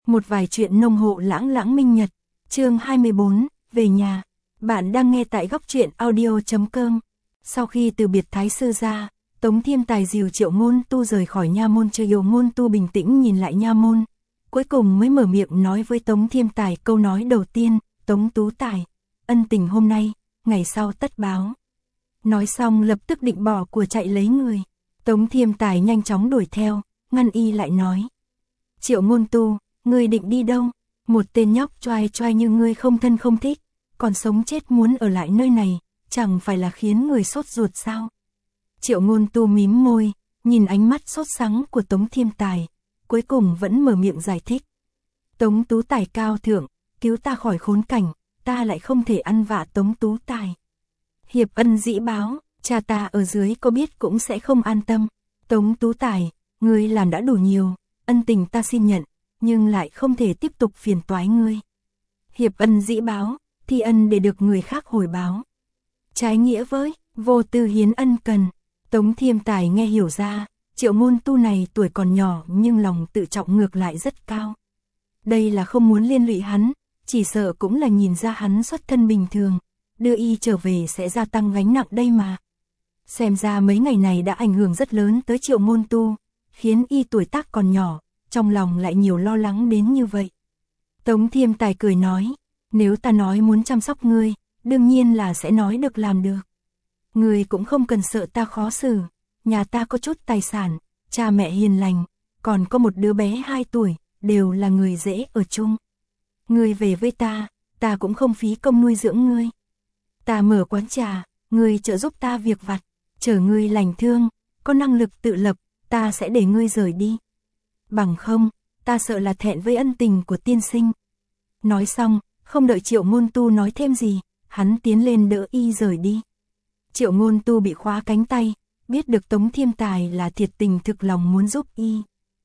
Một vài chuyện nông hộ lãng lãng minh nhật, chương 24, về nhà. Bạn đang nghe tại góc truyện audio.com. Sau khi từ biệt Thái sư ra, Tống Thiêm Tài dìu Triệu Ngôn Tu rời khỏi nha môn. Triệu Ngôn Tu bình tĩnh nhìn lại nha môn, cuối cùng mới mở miệng nói với Tống Thiêm Tài câu nói đầu tiên: Tống Tú Tài, ân tình hôm nay, ngày sau tất báo. Nói xong lập tức định bỏ của chạy lấy người. Tống Thiêm Tài nhanh chóng đuổi theo, ngăn y lại nói: Triệu Ngôn Tu, ngươi định đi đâu? Một tên nhóc choai choai như ngươi không thân không thích, còn sống chết muốn ở lại nơi này, chẳng phải là khiến người sốt ruột sao? Triệu Ngôn Tu mím môi, nhìn ánh mắt sốt sắng của Tống Thiêm Tài, cuối cùng vẫn mở miệng giải thích. Tống Tú Tài cao thượng, cứu ta khỏi khốn cảnh, ta lại không thể ăn vạ Tống Tú Tài. Hiệp ân dĩ báo, cha ta ở dưới có biết cũng sẽ không an tâm. Tống Tú Tài, ngươi làm đã đủ nhiều, ân tình ta xin nhận, nhưng lại không thể tiếp tục phiền toái ngươi. Hiệp ân dĩ báo, thi ân để được người khác hồi báo. Trái nghĩa với, vô tư hiến ân cần. Tống Thiêm Tài nghe hiểu ra, Triệu Ngôn Tu này tuổi còn nhỏ nhưng lòng tự trọng ngược lại rất cao. Đây là không muốn liên lụy hắn, chỉ sợ cũng là nhìn ra hắn xuất thân bình thường, đưa y trở về sẽ gia tăng gánh nặng đây mà. Xem ra mấy ngày này đã ảnh hưởng rất lớn tới Triệu Ngôn Tu, khiến y tuổi tác còn nhỏ, trong lòng lại nhiều lo lắng đến như vậy. Tống Thiêm Tài cười nói, nếu ta nói muốn chăm sóc ngươi, đương nhiên là sẽ nói được làm được. Ngươi cũng không cần sợ ta khó xử, nhà ta có chút tài sản, cha mẹ hiền lành, còn có một đứa bé 2 tuổi, đều là người dễ ở chung. Ngươi về với ta cũng không phí công nuôi dưỡng ngươi. Ta mở quán trà, ngươi trợ giúp ta việc vặt, chờ ngươi lành thương, có năng lực tự lập, ta sẽ để ngươi rời đi. Bằng không, ta sợ là thẹn với ân tình của tiên sinh. Nói xong, không đợi Triệu Ngôn Tu nói thêm gì, hắn tiến lên đỡ y rời đi. Triệu Ngôn Tu bị khóa cánh tay, biết được Tống Thiêm Tài là thiệt tình thực lòng muốn giúp y.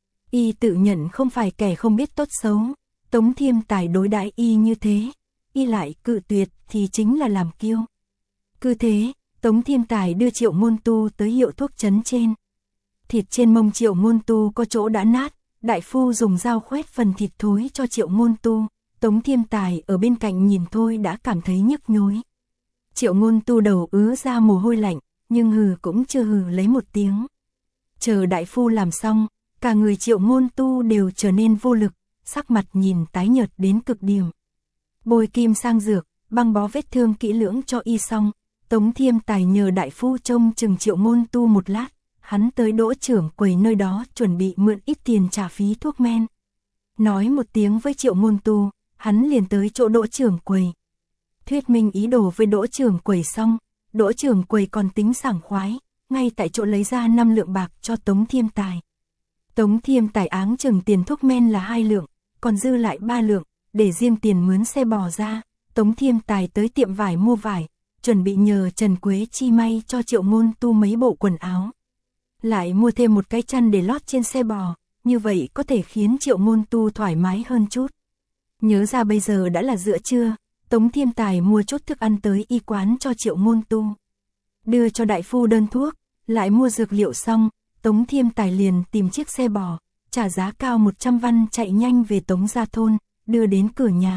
Y tự nhận không phải kẻ không biết tốt xấu, Tống Thiêm Tài đối đãi y như thế, y lại cự tuyệt thì chính là làm kiêu. Cứ thế, Tống Thiêm Tài đưa Triệu Ngôn Tu tới hiệu thuốc trấn trên. Thịt trên mông Triệu Ngôn Tu có chỗ đã nát, đại phu dùng dao khoét phần thịt thối cho Triệu Ngôn Tu. Tống Thiêm Tài ở bên cạnh nhìn thôi đã cảm thấy nhức nhối. Triệu Ngôn Tu đầu ứa ra mồ hôi lạnh, nhưng hừ cũng chưa hừ lấy một tiếng. Chờ đại phu làm xong, cả người Triệu Ngôn Tu đều trở nên vô lực, sắc mặt nhìn tái nhợt đến cực điểm. Bôi kim sang dược, băng bó vết thương kỹ lưỡng cho y xong, Tống Thiêm Tài nhờ đại phu trông chừng Triệu Ngôn Tu một lát, hắn tới Đỗ trưởng quầy nơi đó chuẩn bị mượn ít tiền trả phí thuốc men. Nói một tiếng với Triệu Ngôn Tu, hắn liền tới chỗ Đỗ trưởng quầy. Thuyết minh ý đồ với Đỗ trưởng quầy xong, Đỗ trưởng quầy còn tính sảng khoái, ngay tại chỗ lấy ra 5 lượng bạc cho Tống Thiêm Tài. Tống Thiêm Tài áng chừng tiền thuốc men là 2 lượng, còn dư lại 3 lượng, để riêng tiền mướn xe bò ra. Tống Thiêm Tài tới tiệm vải mua vải, chuẩn bị nhờ Trần Quế Chi may cho Triệu Ngôn Tu mấy bộ quần áo. Lại mua thêm một cái chăn để lót trên xe bò, như vậy có thể khiến Triệu Ngôn Tu thoải mái hơn chút. Nhớ ra bây giờ đã là giữa trưa, Tống Thiêm Tài mua chút thức ăn tới y quán cho Triệu Ngôn Tu. Đưa cho đại phu đơn thuốc, lại mua dược liệu xong, Tống Thiêm Tài liền tìm chiếc xe bò, trả giá cao 100 văn chạy nhanh về Tống Gia Thôn, đưa đến cửa nhà.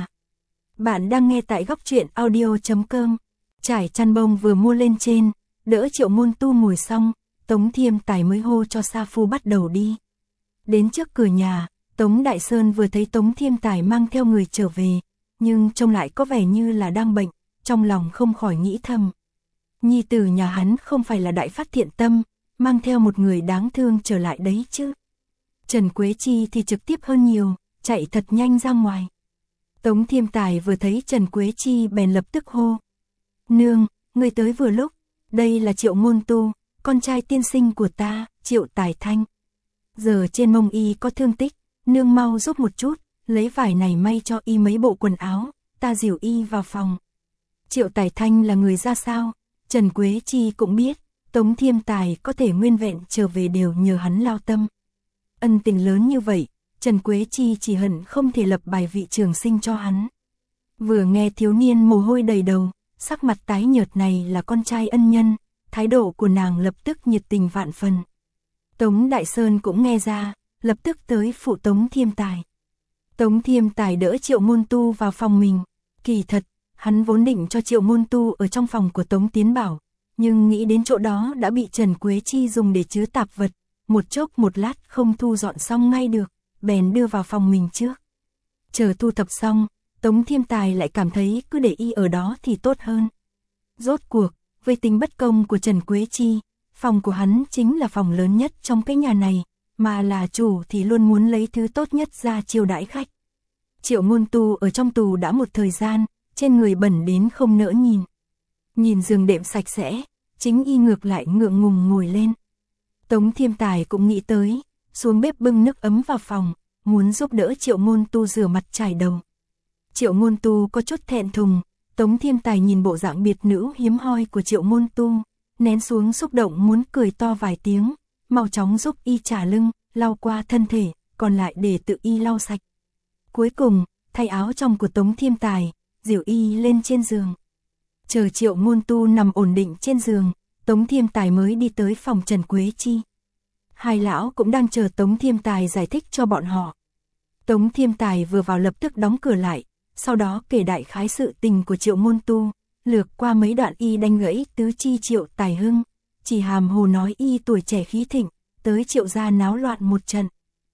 Bạn đang nghe tại góc truyện audio.com. Trải chăn bông vừa mua lên trên, đỡ Triệu Ngôn Tu ngồi xong, Tống Thiêm Tài mới hô cho sa phu bắt đầu đi. Đến trước cửa nhà, Tống Đại Sơn vừa thấy Tống Thiêm Tài mang theo người trở về, nhưng trông lại có vẻ như là đang bệnh, trong lòng không khỏi nghĩ thầm. Nhi tử nhà hắn không phải là đại phát thiện tâm, mang theo một người đáng thương trở lại đấy chứ. Trần Quế Chi thì trực tiếp hơn nhiều, chạy thật nhanh ra ngoài. Tống Thiêm Tài vừa thấy Trần Quế Chi bèn lập tức hô. Nương, người tới vừa lúc, đây là Triệu Ngôn Tu, con trai tiên sinh của ta, Triệu Tài Thanh. Giờ trên mông y có thương tích, nương mau giúp một chút, lấy vải này may cho y mấy bộ quần áo, ta dìu y vào phòng. Triệu Tài Thanh là người ra sao, Trần Quế Chi cũng biết, Tống Thiêm Tài có thể nguyên vẹn trở về đều nhờ hắn lao tâm. Ân tình lớn như vậy, Trần Quế Chi chỉ hận không thể lập bài vị trường sinh cho hắn. Vừa nghe thiếu niên mồ hôi đầy đầu, sắc mặt tái nhợt này là con trai ân nhân, thái độ của nàng lập tức nhiệt tình vạn phần. Tống Đại Sơn cũng nghe ra, lập tức tới phụ Tống Thiêm Tài. Tống Thiêm Tài đỡ Triệu Môn Tu vào phòng mình. Kỳ thật, hắn vốn định cho Triệu Môn Tu ở trong phòng của Tống Tiến Bảo, nhưng nghĩ đến chỗ đó đã bị Trần Quế Chi dùng để chứa tạp vật, một chốc một lát không thu dọn xong ngay được, bèn đưa vào phòng mình trước. Chờ thu thập xong, Tống Thiêm Tài lại cảm thấy cứ để y ở đó thì tốt hơn. Rốt cuộc, với tính bất công của Trần Quế Chi, phòng của hắn chính là phòng lớn nhất trong cái nhà này, mà là chủ thì luôn muốn lấy thứ tốt nhất ra chiêu đãi khách. Triệu Môn Tu ở trong tù đã một thời gian, trên người bẩn đến không nỡ nhìn. Nhìn giường đệm sạch sẽ, chính y ngược lại ngượng ngùng ngồi lên. Tống Thiêm Tài cũng nghĩ tới, xuống bếp bưng nước ấm vào phòng, muốn giúp đỡ Triệu Môn Tu rửa mặt chải đầu. Triệu Môn Tu có chút thẹn thùng, Tống Thiêm Tài nhìn bộ dạng biệt nữ hiếm hoi của Triệu Môn Tu, nén xuống xúc động muốn cười to vài tiếng, mau chóng giúp y chả lưng, lau qua thân thể, còn lại để tự y lau sạch. Cuối cùng, thay áo trong của Tống Thiêm Tài, dìu y lên trên giường. Chờ Triệu Môn Tu nằm ổn định trên giường, Tống Thiêm Tài mới đi tới phòng Trần Quế Chi. Hai lão cũng đang chờ Tống Thiêm Tài giải thích cho bọn họ. Tống Thiêm Tài vừa vào lập tức đóng cửa lại, sau đó kể đại khái sự tình của Triệu Môn Tu, lược qua mấy đoạn y đánh gãy tứ chi Triệu Tài Hưng, chỉ hàm hồ nói y tuổi trẻ khí thịnh, tới Triệu gia náo loạn một trận.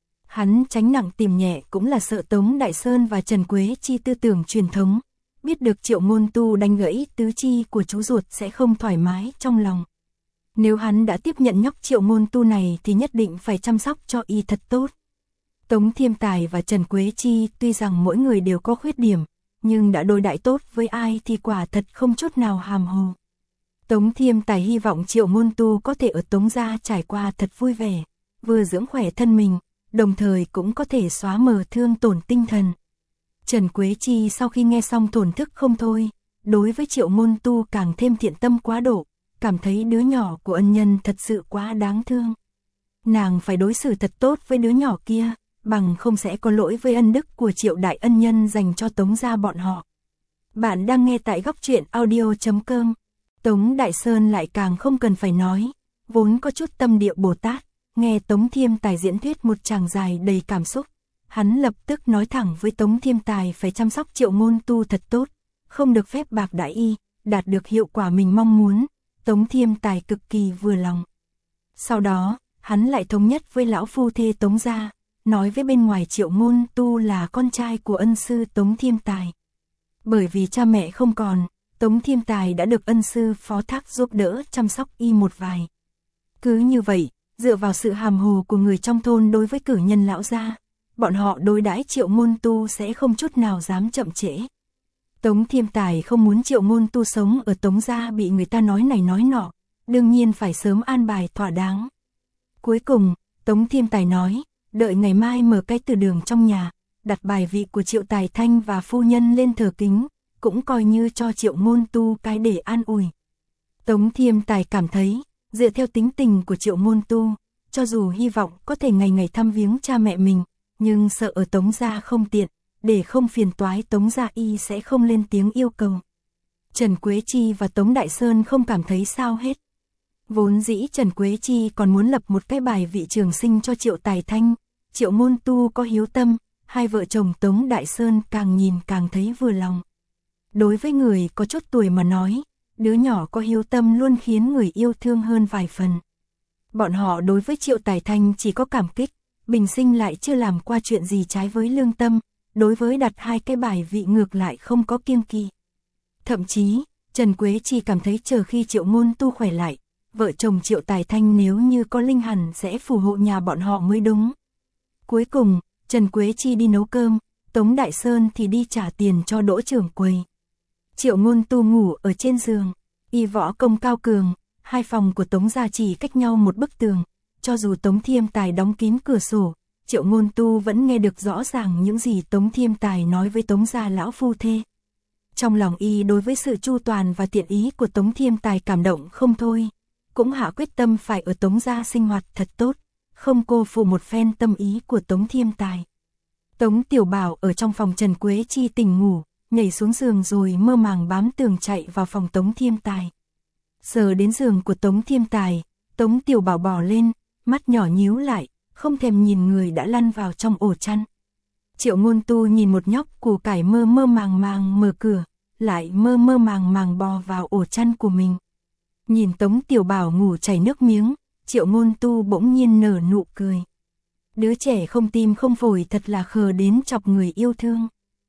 Hắn tránh nặng tìm nhẹ cũng là sợ Tống Đại Sơn và Trần Quế Chi tư tưởng truyền thống, biết được Triệu Môn Tu đánh gãy tứ chi của chú ruột sẽ không thoải mái trong lòng. Nếu hắn đã tiếp nhận nhóc Triệu Môn Tu này thì nhất định phải chăm sóc cho y thật tốt. Tống Thiêm Tài và Trần Quế Chi tuy rằng mỗi người đều có khuyết điểm, nhưng đã đối đãi tốt với ai thì quả thật không chút nào hàm hồ. Tống Thiêm Tài hy vọng Triệu Môn Tu có thể ở Tống gia trải qua thật vui vẻ, vừa dưỡng khỏe thân mình, đồng thời cũng có thể xóa mờ thương tổn tinh thần. Trần Quế Chi sau khi nghe xong thổn thức không thôi, đối với Triệu Môn Tu càng thêm thiện tâm quá độ, cảm thấy đứa nhỏ của ân nhân thật sự quá đáng thương. Nàng phải đối xử thật tốt với đứa nhỏ kia, bằng không sẽ có lỗi với ân đức của Triệu đại ân nhân dành cho Tống gia bọn họ. Bạn đang nghe tại góc truyện audio.com. Tống Đại Sơn lại càng không cần phải nói, vốn có chút tâm địa Bồ Tát, nghe Tống Thiêm Tài diễn thuyết một tràng dài đầy cảm xúc. Hắn lập tức nói thẳng với Tống Thiêm Tài phải chăm sóc Triệu Môn Tu thật tốt, không được phép bạc đãi y, đạt được hiệu quả mình mong muốn. Tống Thiêm Tài cực kỳ vừa lòng. Sau đó, hắn lại thống nhất với lão phu thê Tống gia, nói với bên ngoài Triệu Môn Tu là con trai của ân sư Tống Thiêm Tài. Bởi vì cha mẹ không còn, Tống Thiêm Tài đã được ân sư phó thác giúp đỡ chăm sóc y một vài. Cứ như vậy, dựa vào sự hàm hồ của người trong thôn đối với cử nhân lão gia, bọn họ đối đãi Triệu Môn Tu sẽ không chút nào dám chậm trễ. Tống Thiêm Tài không muốn Triệu Môn Tu sống ở Tống gia bị người ta nói này nói nọ, đương nhiên phải sớm an bài thỏa đáng. Cuối cùng, Tống Thiêm Tài nói, đợi ngày mai mở cái từ đường trong nhà, đặt bài vị của Triệu Tài Thanh và phu nhân lên thờ kính, cũng coi như cho Triệu Môn Tu cái để an ủi. Tống Thiêm Tài cảm thấy, dựa theo tính tình của Triệu Môn Tu, cho dù hy vọng có thể ngày ngày thăm viếng cha mẹ mình, nhưng sợ ở Tống gia không tiện, để không phiền toái Tống gia y sẽ không lên tiếng yêu cầu. Trần Quế Chi và Tống Đại Sơn không cảm thấy sao hết. Vốn dĩ Trần Quế Chi còn muốn lập một cái bài vị trường sinh cho Triệu Tài Thanh, Triệu Môn Tu có hiếu tâm, hai vợ chồng Tống Đại Sơn càng nhìn càng thấy vừa lòng. Đối với người có chút tuổi mà nói, đứa nhỏ có hiếu tâm luôn khiến người yêu thương hơn vài phần. Bọn họ đối với Triệu Tài Thanh chỉ có cảm kích, bình sinh lại chưa làm qua chuyện gì trái với lương tâm, đối với đặt hai cái bài vị ngược lại không có kiêng kỵ. Thậm chí, Trần Quế Chi cảm thấy chờ khi Triệu Môn Tu khỏe lại, vợ chồng Triệu Tài Thanh nếu như có linh hẳn sẽ phù hộ nhà bọn họ mới đúng. Cuối cùng, Trần Quế Chi đi nấu cơm, Tống Đại Sơn thì đi trả tiền cho Đỗ trưởng quầy. Triệu Môn Tu ngủ ở trên giường, y võ công cao cường, hai phòng của Tống gia chỉ cách nhau một bức tường, cho dù Tống Thiêm Tài đóng kín cửa sổ, Triệu Môn Tu vẫn nghe được rõ ràng những gì Tống Thiêm Tài nói với Tống gia lão phu thê. Trong lòng y đối với sự chu toàn và tiện ý của Tống Thiêm Tài cảm động không thôi, cũng hạ quyết tâm phải ở Tống gia sinh hoạt thật tốt, không cô phụ một phen tâm ý của Tống Thiêm Tài. Tống Tiểu Bảo ở trong phòng Trần Quế Chi tỉnh ngủ, nhảy xuống giường rồi mơ màng bám tường chạy vào phòng Tống Thiêm Tài. Giờ đến giường của Tống Thiêm Tài, Tống Tiểu Bảo bò lên, mắt nhỏ nhíu lại, không thèm nhìn người đã lăn vào trong ổ chăn. Triệu Ngôn Tu nhìn một nhóc củ cải mơ mơ màng màng mở cửa, lại mơ mơ màng màng bò vào ổ chăn của mình. Nhìn Tống Tiểu Bảo ngủ chảy nước miếng, Triệu Ngôn Tu bỗng nhiên nở nụ cười. Đứa trẻ không tim không phổi thật là khờ đến chọc người yêu thương.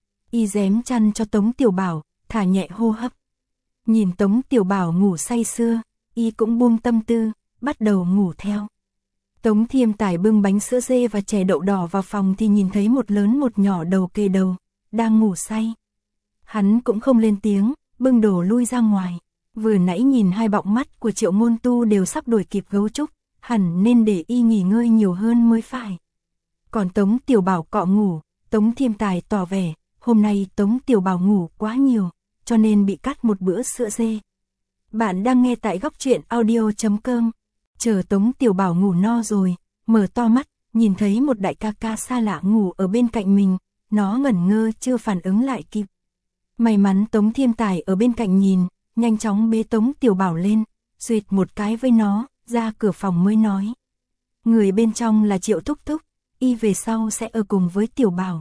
Y rém chăn cho Tống Tiểu Bảo, thả nhẹ hô hấp. Nhìn Tống Tiểu Bảo ngủ say sưa, Y cũng buông tâm tư, bắt đầu ngủ theo. Tống Thiêm Tài bưng bánh sữa dê và chè đậu đỏ vào phòng thì nhìn thấy một lớn một nhỏ đầu kề đầu, đang ngủ say. Hắn cũng không lên tiếng, bưng đồ lui ra ngoài. Vừa nãy nhìn hai bọng mắt của Triệu Ngôn Tu đều sắp đuổi kịp gấu trúc, hẳn nên để Y nghỉ ngơi nhiều hơn mới phải. Còn Tống Tiểu Bảo cọ ngủ, Tống Thiêm Tài tỏ vẻ, hôm nay Tống Tiểu Bảo ngủ quá nhiều, cho nên bị cắt một bữa sữa dê. Bạn đang nghe tại góc truyện audio.com. Chờ Tống Tiểu Bảo ngủ no rồi, mở to mắt, nhìn thấy một đại ca ca xa lạ ngủ ở bên cạnh mình, nó ngẩn ngơ chưa phản ứng lại kịp. May mắn Tống Thiêm Tài ở bên cạnh nhìn, nhanh chóng bế Tống Tiểu Bảo lên, duyệt một cái với nó, ra cửa phòng mới nói. Người bên trong là Triệu Thúc Thúc, Y về sau sẽ ở cùng với Tiểu Bảo.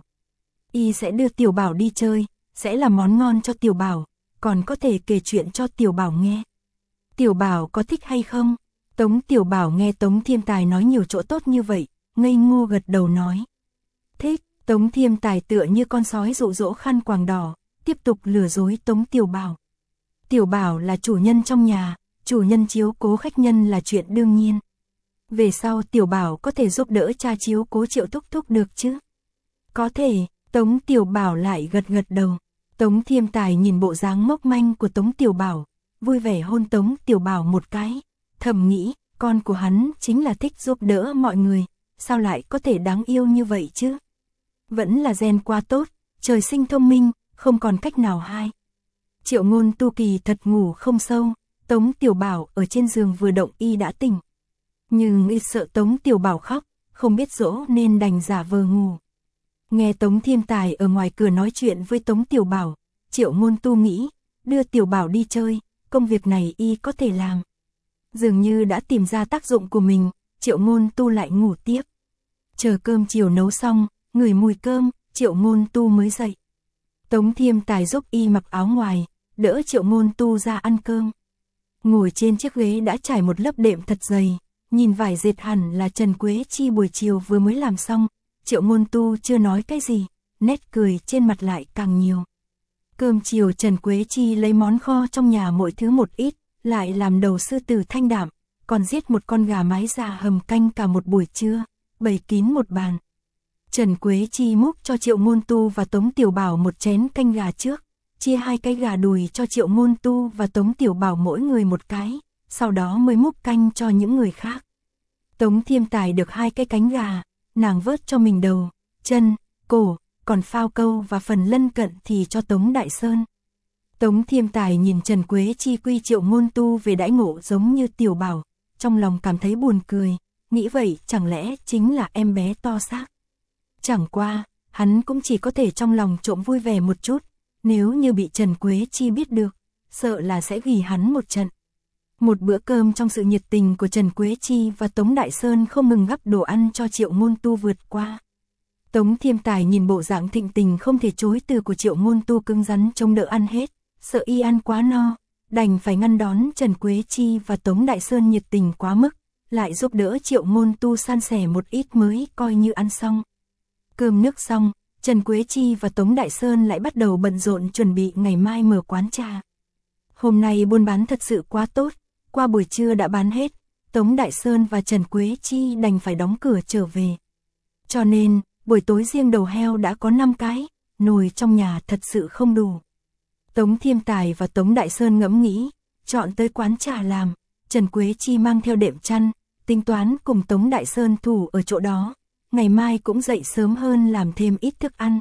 Y sẽ đưa Tiểu Bảo đi chơi, sẽ làm món ngon cho Tiểu Bảo, còn có thể kể chuyện cho Tiểu Bảo nghe. Tiểu Bảo có thích hay không? Tống Tiểu Bảo nghe Tống Thiêm Tài nói nhiều chỗ tốt như vậy, ngây ngô gật đầu nói. Thích. Tống Thiêm Tài tựa như con sói dụ dỗ khăn quàng đỏ, tiếp tục lừa dối Tống Tiểu Bảo. Tiểu Bảo là chủ nhân trong nhà, chủ nhân chiếu cố khách nhân là chuyện đương nhiên. Về sau Tiểu Bảo có thể giúp đỡ cha chiếu cố Triệu Thúc Thúc được chứ? Có thể. Tống Tiểu Bảo lại gật gật đầu. Tống Thiêm Tài nhìn bộ dáng mốc manh của Tống Tiểu Bảo, vui vẻ hôn Tống Tiểu Bảo một cái, thầm nghĩ, con của hắn chính là thích giúp đỡ mọi người, sao lại có thể đáng yêu như vậy chứ? Vẫn là gen quá tốt, trời sinh thông minh, không còn cách nào hai. Triệu Ngôn Tu kỳ thật ngủ không sâu, Tống Tiểu Bảo ở trên giường vừa động Y đã tỉnh. Nhưng Y sợ Tống Tiểu Bảo khóc, không biết dỗ nên đành giả vờ ngủ. Nghe Tống Thiêm Tài ở ngoài cửa nói chuyện với Tống Tiểu Bảo, Triệu Ngôn Tu nghĩ, đưa Tiểu Bảo đi chơi, công việc này Y có thể làm. Dường như đã tìm ra tác dụng của mình, Triệu Ngôn Tu lại ngủ tiếp. Chờ cơm chiều nấu xong, ngửi mùi cơm, Triệu Ngôn Tu mới dậy. Tống Thiêm Tài giúp Y mặc áo ngoài, đỡ Triệu Ngôn Tu ra ăn cơm. Ngồi trên chiếc ghế đã trải một lớp đệm thật dày, nhìn vải dệt hẳn là Trần Quế Chi buổi chiều vừa mới làm xong. Triệu Ngôn Tu chưa nói cái gì, nét cười trên mặt lại càng nhiều. Cơm chiều Trần Quế Chi lấy món kho trong nhà mỗi thứ một ít, lại làm đầu sư tử thanh đạm, còn giết một con gà mái già hầm canh cả một buổi trưa, bày kín một bàn. Trần Quế Chi múc cho Triệu Ngôn Tu và Tống Tiểu Bảo một chén canh gà trước, chia 2 cái gà đùi cho Triệu Ngôn Tu và Tống Tiểu Bảo mỗi người một cái, sau đó mới múc canh cho những người khác. Tống Thiêm Tài được 2 cái cánh gà, nàng vớt cho mình đầu, chân, cổ, còn phao câu và phần lân cận thì cho Tống Đại Sơn. Tống Thiêm Tài nhìn Trần Quế Chi quy Triệu Ngôn Tu về đãi ngộ giống như Tiểu Bảo, trong lòng cảm thấy buồn cười, nghĩ vậy chẳng lẽ chính là em bé to xác. Chẳng qua, hắn cũng chỉ có thể trong lòng trộm vui vẻ một chút, nếu như bị Trần Quế Chi biết được, sợ là sẽ gỉ hắn một trận. Một bữa cơm trong sự nhiệt tình của Trần Quế Chi và Tống Đại Sơn không ngừng gắp đồ ăn cho Triệu Ngôn Tu vượt qua. Tống Thiêm Tài nhìn bộ dạng thịnh tình không thể chối từ của Triệu Ngôn Tu cứng rắn chống đỡ ăn hết, sợ Y ăn quá no, đành phải ngăn đón Trần Quế Chi và Tống Đại Sơn nhiệt tình quá mức, lại giúp đỡ Triệu Ngôn Tu san sẻ một ít mới coi như ăn xong. Cơm nước xong, Trần Quế Chi và Tống Đại Sơn lại bắt đầu bận rộn chuẩn bị ngày mai mở quán trà. Hôm nay buôn bán thật sự quá tốt, qua buổi trưa đã bán hết, Tống Đại Sơn và Trần Quế Chi đành phải đóng cửa trở về. Cho nên, buổi tối riêng đầu heo đã có 5 cái, nồi trong nhà thật sự không đủ. Tống Thiêm Tài và Tống Đại Sơn ngẫm nghĩ, chọn tới quán trà làm, Trần Quế Chi mang theo đệm chăn, tính toán cùng Tống Đại Sơn thủ ở chỗ đó, ngày mai cũng dậy sớm hơn làm thêm ít thức ăn.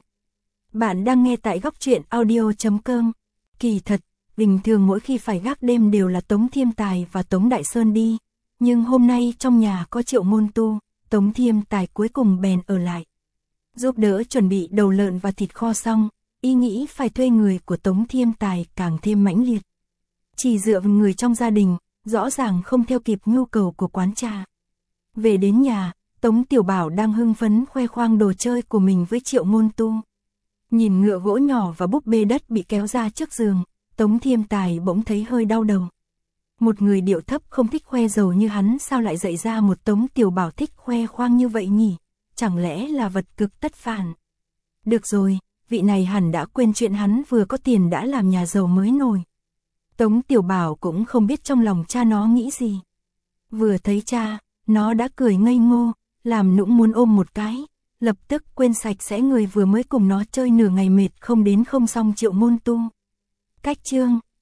Bạn đang nghe tại góc truyện audio.com. Kỳ thật, bình thường mỗi khi phải gác đêm đều là Tống Thiêm Tài và Tống Đại Sơn đi, nhưng hôm nay trong nhà có Triệu Ngôn Tu, Tống Thiêm Tài cuối cùng bèn ở lại. Giúp đỡ chuẩn bị đầu lợn và thịt kho xong, Y nghĩ phải thuê người của Tống Thiêm Tài càng thêm mãnh liệt. Chỉ dựa vào người trong gia đình, rõ ràng không theo kịp nhu cầu của quán trà. Về đến nhà, Tống Tiểu Bảo đang hưng phấn khoe khoang đồ chơi của mình với Triệu Ngôn Tu. Nhìn ngựa gỗ nhỏ và búp bê đất bị kéo ra trước giường, Tống Thiêm Tài bỗng thấy hơi đau đầu. Một người điệu thấp không thích khoe giàu như hắn sao lại dạy ra một Tống Tiểu Bảo thích khoe khoang như vậy nhỉ? Chẳng lẽ là vật cực tất phản? Được rồi, vị này hẳn đã quên chuyện hắn vừa có tiền đã làm nhà giàu mới nổi. Tống Tiểu Bảo cũng không biết trong lòng cha nó nghĩ gì. Vừa thấy cha, nó đã cười ngây ngô, làm nũng muốn ôm một cái, lập tức quên sạch sẽ người vừa mới cùng nó chơi nửa ngày mệt không đến không xong Triệu Ngôn Tu. Cách chương